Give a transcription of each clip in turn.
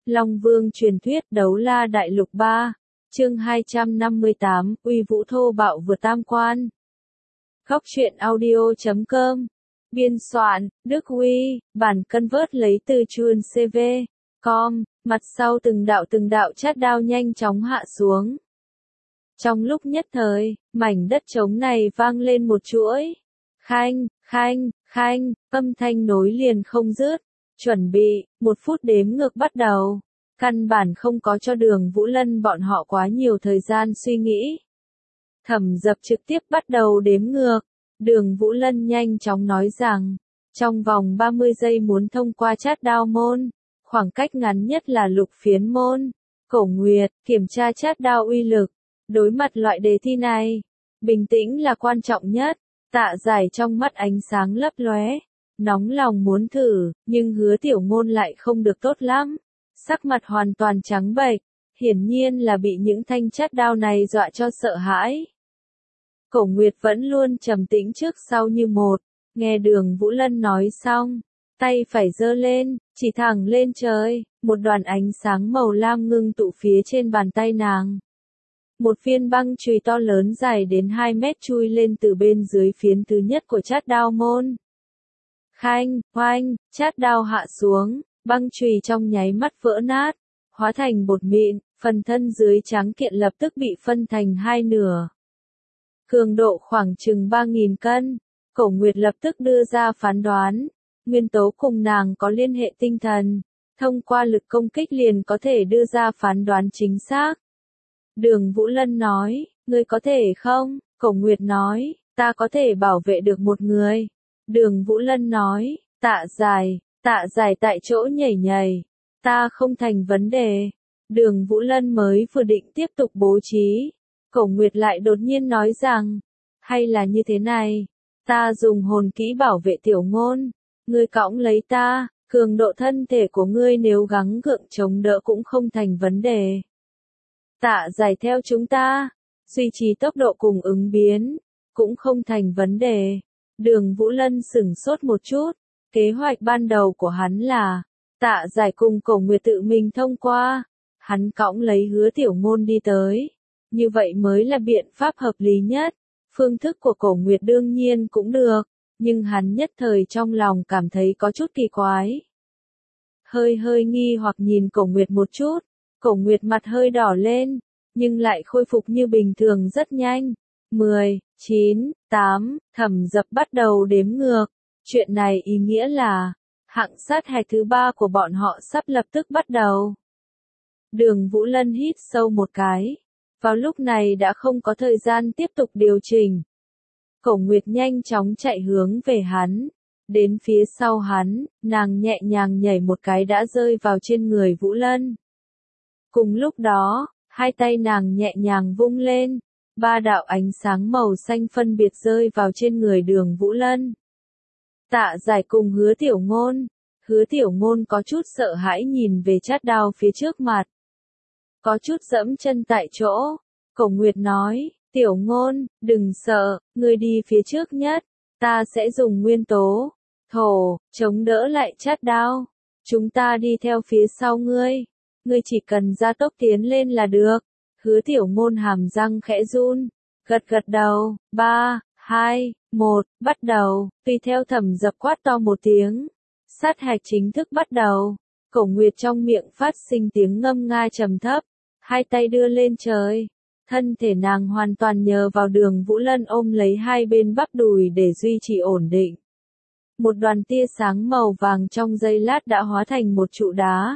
Long Vương truyền thuyết Đấu La Đại Lục 3, chương 258, uy vũ thô bạo vượt tam quan. Góc truyện audio.com. Biên soạn, Đức Huy, bản convert lấy từ chuồn CV.com, mặt sau từng đạo chát đao nhanh chóng hạ xuống. Trong lúc nhất thời, mảnh đất trống này vang lên một chuỗi. Khanh, khanh, khanh, âm thanh nối liền không dứt. Chuẩn bị, 1 phút đếm ngược bắt đầu. Căn bản không có cho Đường Vũ Lân bọn họ quá nhiều thời gian suy nghĩ. Thẩm Dập trực tiếp bắt đầu đếm ngược. Đường Vũ Lân nhanh chóng nói rằng, trong vòng 30 giây muốn thông qua chát đao môn, khoảng cách ngắn nhất là lục phiến môn. Cổ Nguyệt, kiểm tra chát đao uy lực. Đối mặt loại đề thi này, bình tĩnh là quan trọng nhất. Tạ Giải trong mắt ánh sáng lấp lóe, nóng lòng muốn thử, nhưng Hứa Tiểu Ngôn lại không được tốt lắm. Sắc mặt hoàn toàn trắng bệch, hiển nhiên là bị những thanh chát đao này dọa cho sợ hãi. Cổ Nguyệt vẫn luôn trầm tĩnh trước sau như một, nghe Đường Vũ Lân nói xong, tay phải giơ lên, chỉ thẳng lên trời, một đoàn ánh sáng màu lam ngưng tụ phía trên bàn tay nàng. Một viên băng chùy to lớn dài đến 2 mét chui lên từ bên dưới phiến thứ nhất của chát đao môn. Khanh, oanh, chát đao hạ xuống, băng chùy trong nháy mắt vỡ nát, hóa thành bột mịn, phần thân dưới trắng kiện lập tức bị phân thành 2 nửa. Cường độ khoảng chừng 3.000 cân, Cổ Nguyệt lập tức đưa ra phán đoán, nguyên tố cùng nàng có liên hệ tinh thần, thông qua lực công kích liền có thể đưa ra phán đoán chính xác. Đường Vũ Lân nói, ngươi có thể không? Cổ Nguyệt nói, ta có thể bảo vệ được một người. Đường Vũ Lân nói, Tạ Giải tại chỗ nhảy nhảy, ta không thành vấn đề. Đường Vũ Lân mới vừa định tiếp tục bố trí. Cổ Nguyệt lại đột nhiên nói rằng, hay là như thế này, ta dùng hồn kỹ bảo vệ Tiểu Ngôn, ngươi cõng lấy ta, cường độ thân thể của ngươi nếu gắng gượng chống đỡ cũng không thành vấn đề. Tạ Giải theo chúng ta, duy trì tốc độ cùng ứng biến, cũng không thành vấn đề. Đường Vũ Lân sửng sốt một chút, kế hoạch ban đầu của hắn là, Tạ Giải cùng Cổ Nguyệt tự mình thông qua, hắn cõng lấy Hứa Tiểu Ngôn đi tới. Như vậy mới là biện pháp hợp lý nhất. Phương thức của Cổ Nguyệt đương nhiên cũng được, nhưng hắn nhất thời trong lòng cảm thấy có chút kỳ quái. Hơi nghi hoặc nhìn Cổ Nguyệt một chút, Cổ Nguyệt mặt hơi đỏ lên, nhưng lại khôi phục như bình thường rất nhanh. 10, 9, 8, Thẩm Dập bắt đầu đếm ngược. Chuyện này ý nghĩa là, hạng sát hạch thứ 3 của bọn họ sắp lập tức bắt đầu. Đường Vũ Lân hít sâu một cái. Vào lúc này đã không có thời gian tiếp tục điều chỉnh. Cổ Nguyệt nhanh chóng chạy hướng về hắn. Đến phía sau hắn, nàng nhẹ nhàng nhảy một cái đã rơi vào trên người Vũ Lân. Cùng lúc đó, 2 tay nàng nhẹ nhàng vung lên. 3 đạo ánh sáng màu xanh phân biệt rơi vào trên người Đường Vũ Lân. Tạ Giải cùng Hứa Tiểu Ngôn. Hứa Tiểu Ngôn có chút sợ hãi nhìn về chát đao phía trước mặt. Có chút dẫm chân tại chỗ. Cổ Nguyệt nói, Tiểu Ngôn, đừng sợ, ngươi đi phía trước nhất. Ta sẽ dùng nguyên tố, thổ, chống đỡ lại chát đao. Chúng ta đi theo phía sau ngươi. Ngươi chỉ cần gia tốc tiến lên là được. Hứa Tiểu Ngôn hàm răng khẽ run. Gật đầu, 3, 2, 1, bắt đầu. Tùy theo Thẩm Dập quát to một tiếng. Sát hạch chính thức bắt đầu. Cổ Nguyệt trong miệng phát sinh tiếng ngâm nga trầm thấp. 2 tay đưa lên trời. Thân thể nàng hoàn toàn nhờ vào Đường Vũ Lân ôm lấy 2 bên bắp đùi để duy trì ổn định. Một đoàn tia sáng màu vàng trong giây lát đã hóa thành một trụ đá.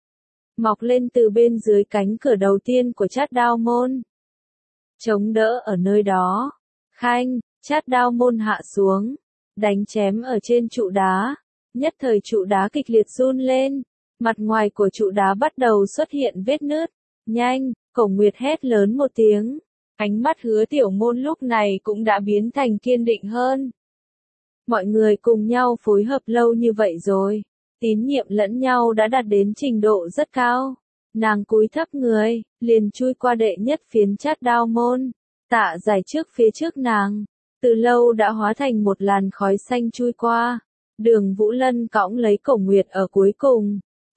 Mọc lên từ bên dưới cánh cửa đầu tiên của chát đao môn. Chống đỡ ở nơi đó. Khanh, chát đao môn hạ xuống. Đánh chém ở trên trụ đá. Nhất thời trụ đá kịch liệt run lên. Mặt ngoài của trụ đá bắt đầu xuất hiện vết nứt. Nhanh, Cổ Nguyệt hét lớn một tiếng. Ánh mắt Hứa Tiểu Ngôn lúc này cũng đã biến thành kiên định hơn. Mọi người cùng nhau phối hợp lâu như vậy rồi. Tín nhiệm lẫn nhau đã đạt đến trình độ rất cao. Nàng cúi thấp người, liền chui qua đệ nhất phiến chát đao môn. Tạ Giải trước phía trước nàng. Từ lâu đã hóa thành một làn khói xanh chui qua. Đường Vũ Lân cõng lấy Cổ Nguyệt ở cuối cùng.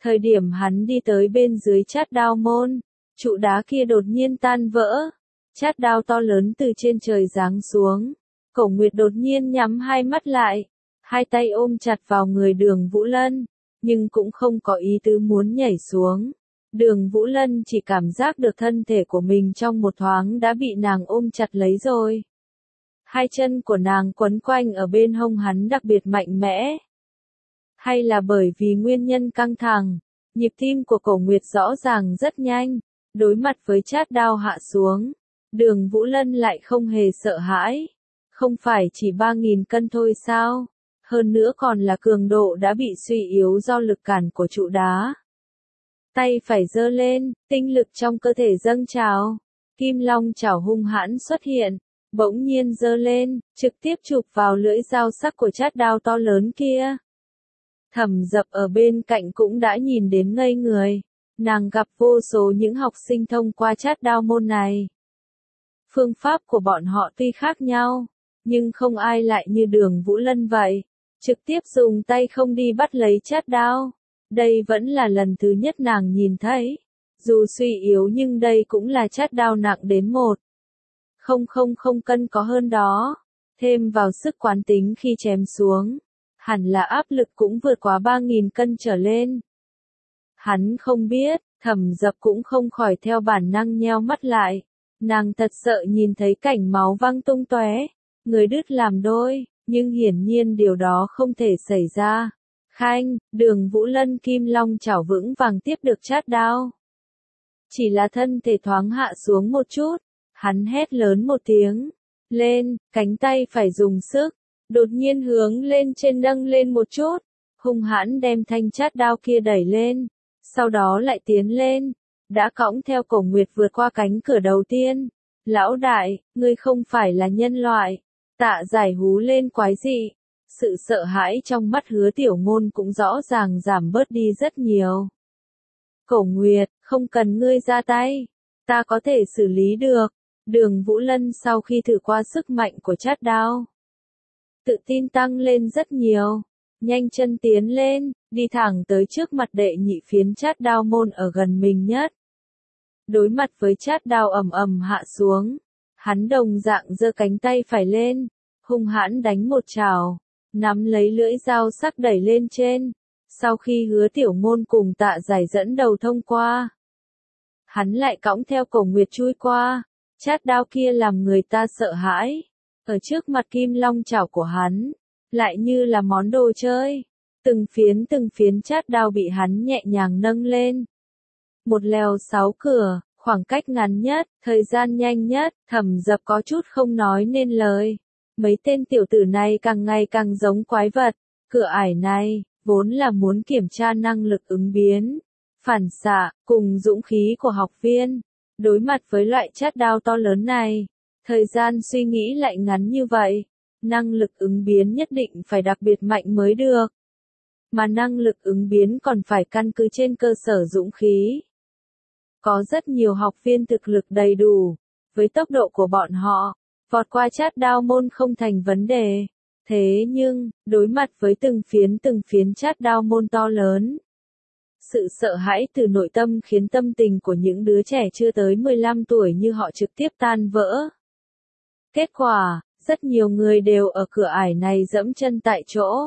Thời điểm hắn đi tới bên dưới chát đao môn, trụ đá kia đột nhiên tan vỡ. Chát đao to lớn từ trên trời giáng xuống. Cổ Nguyệt đột nhiên nhắm hai mắt lại, hai tay ôm chặt vào người Đường Vũ Lân, nhưng cũng không có ý tứ muốn nhảy xuống. Đường Vũ Lân chỉ cảm giác được thân thể của mình trong một thoáng đã bị nàng ôm chặt lấy rồi. Hai chân của nàng quấn quanh ở bên hông hắn đặc biệt mạnh mẽ. Hay là bởi vì nguyên nhân căng thẳng, nhịp tim của Cổ Nguyệt rõ ràng rất nhanh, đối mặt với chát đao hạ xuống. Đường Vũ Lân lại không hề sợ hãi. Không phải chỉ 3.000 cân thôi sao? Hơn nữa còn là cường độ đã bị suy yếu do lực cản của trụ đá. Tay phải giơ lên, tinh lực trong cơ thể dâng trào. Kim long chảo hung hãn xuất hiện, bỗng nhiên giơ lên, trực tiếp chụp vào lưỡi dao sắc của chát đao to lớn kia. Thẩm Dập ở bên cạnh cũng đã nhìn đến ngây người. Nàng gặp vô số những học sinh thông qua chát đao môn này. Phương pháp của bọn họ tuy khác nhau, nhưng không ai lại như Đường Vũ Lân vậy. Trực tiếp dùng tay không đi bắt lấy chát đao. Đây vẫn là lần thứ nhất nàng nhìn thấy. Dù suy yếu nhưng đây cũng là chát đao nặng đến 1,000 cân có hơn đó. Thêm vào sức quán tính khi chém xuống. Hẳn là áp lực cũng vượt quá 3.000 cân trở lên. Hắn không biết, Thẩm Dập cũng không khỏi theo bản năng nheo mắt lại. Nàng thật sợ nhìn thấy cảnh máu văng tung tóe, người đứt làm đôi, nhưng hiển nhiên điều đó không thể xảy ra. Khanh, Đường Vũ Lân kim long chảo vững vàng tiếp được chát đao. Chỉ là thân thể thoáng hạ xuống một chút, hắn hét lớn một tiếng. Lên, cánh tay phải dùng sức, đột nhiên hướng lên trên nâng lên một chút, hung hãn đem thanh chát đao kia đẩy lên, sau đó lại tiến lên. Đã cõng theo Cổ Nguyệt vượt qua cánh cửa đầu tiên. Lão đại, ngươi không phải là nhân loại. Tạ Giải hú lên quái dị. Sự sợ hãi trong mắt Hứa Tiểu Ngôn cũng rõ ràng giảm bớt đi rất nhiều. Cổ Nguyệt, không cần ngươi ra tay. Ta có thể xử lý được. Đường Vũ Lân sau khi thử qua sức mạnh của chát đao, tự tin tăng lên rất nhiều. Nhanh chân tiến lên, đi thẳng tới trước mặt đệ nhị phiến chát đao môn ở gần mình nhất. Đối mặt với chát đao ầm ầm hạ xuống, hắn đồng dạng giơ cánh tay phải lên, hung hãn đánh một chảo, nắm lấy lưỡi dao sắc đẩy lên trên. Sau khi Hứa Tiểu Ngôn cùng Tạ Giải dẫn đầu thông qua, hắn lại cõng theo Cổ Nguyệt chui qua. Chát đao kia làm người ta sợ hãi, ở trước mặt kim long chảo của hắn, lại như là món đồ chơi. Từng phiến chát đao bị hắn nhẹ nhàng nâng lên. Một lèo 6 cửa, khoảng cách ngắn nhất, thời gian nhanh nhất. Thẩm Dập có chút không nói nên lời. Mấy tên tiểu tử này càng ngày càng giống quái vật. Cửa ải này, vốn là muốn kiểm tra năng lực ứng biến, phản xạ, cùng dũng khí của học viên. Đối mặt với loại chát đao to lớn này, thời gian suy nghĩ lại ngắn như vậy. Năng lực ứng biến nhất định phải đặc biệt mạnh mới được. Mà năng lực ứng biến còn phải căn cứ trên cơ sở dũng khí. Có rất nhiều học viên thực lực đầy đủ, với tốc độ của bọn họ, vọt qua chát đao môn không thành vấn đề. Thế nhưng, đối mặt với từng phiến chát đao môn to lớn, sự sợ hãi từ nội tâm khiến tâm tình của những đứa trẻ chưa tới 15 tuổi như họ trực tiếp tan vỡ. Kết quả, rất nhiều người đều ở cửa ải này dẫm chân tại chỗ.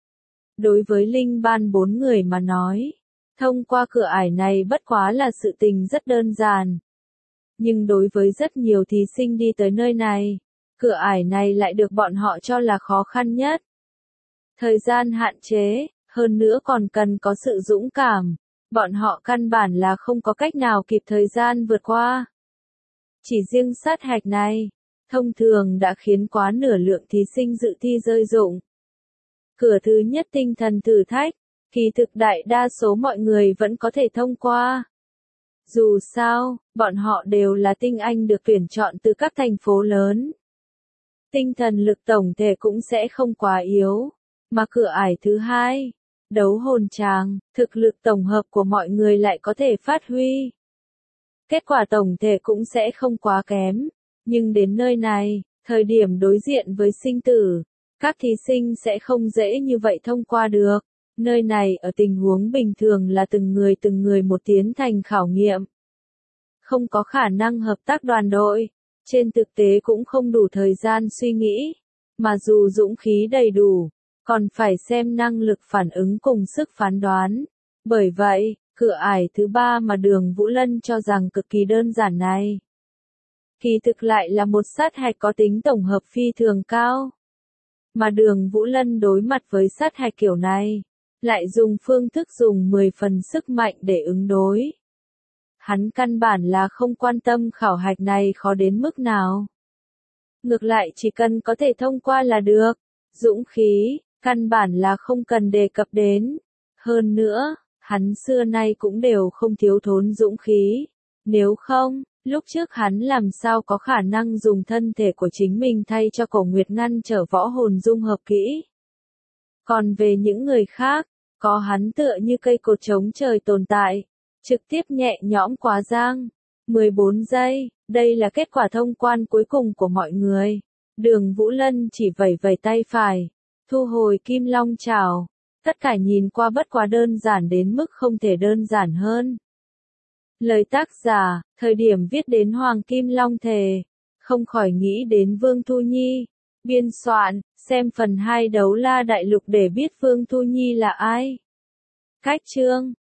Đối với Linh Ban 4 người mà nói, thông qua cửa ải này bất quá là sự tình rất đơn giản. Nhưng đối với rất nhiều thí sinh đi tới nơi này, cửa ải này lại được bọn họ cho là khó khăn nhất. Thời gian hạn chế, hơn nữa còn cần có sự dũng cảm. Bọn họ căn bản là không có cách nào kịp thời gian vượt qua. Chỉ riêng sát hạch này, thông thường đã khiến quá nửa lượng thí sinh dự thi rơi rụng. Cửa thứ nhất tinh thần thử thách, kỳ thực đại đa số mọi người vẫn có thể thông qua. Dù sao, bọn họ đều là tinh anh được tuyển chọn từ các thành phố lớn. Tinh thần lực tổng thể cũng sẽ không quá yếu. Mà cửa ải thứ hai, đấu hồn tràng, thực lực tổng hợp của mọi người lại có thể phát huy. Kết quả tổng thể cũng sẽ không quá kém. Nhưng đến nơi này, thời điểm đối diện với sinh tử, các thí sinh sẽ không dễ như vậy thông qua được. Nơi này ở tình huống bình thường là từng người một tiến hành khảo nghiệm. Không có khả năng hợp tác đoàn đội. Trên thực tế cũng không đủ thời gian suy nghĩ. Mà dù dũng khí đầy đủ, còn phải xem năng lực phản ứng cùng sức phán đoán. Bởi vậy, cửa ải thứ ba mà Đường Vũ Lân cho rằng cực kỳ đơn giản này, kỳ thực lại là một sát hạch có tính tổng hợp phi thường cao. Mà Đường Vũ Lân đối mặt với sát hạch kiểu này, lại dùng phương thức dùng 10 phần sức mạnh để ứng đối. Hắn căn bản là không quan tâm khảo hạch này khó đến mức nào. Ngược lại chỉ cần có thể thông qua là được. Dũng khí, căn bản là không cần đề cập đến. Hơn nữa, hắn xưa nay cũng đều không thiếu thốn dũng khí. Nếu không, lúc trước hắn làm sao có khả năng dùng thân thể của chính mình thay cho Cổ Nguyệt ngăn trở võ hồn dung hợp kỹ. Còn về những người khác, có hắn tựa như cây cột chống trời tồn tại, trực tiếp nhẹ nhõm quá giang. 14 giây, đây là kết quả thông quan cuối cùng của mọi người. Đường Vũ Lân chỉ vẩy vẩy tay phải, thu hồi Kim Long Chảo. Tất cả nhìn qua bất quá đơn giản đến mức không thể đơn giản hơn. Lời tác giả, thời điểm viết đến Hoàng Kim Long Thề, không khỏi nghĩ đến Vương Thu Nhi. Biên soạn, xem phần 2 Đấu La Đại Lục để biết Vương Thu Nhi là ai. Cách chương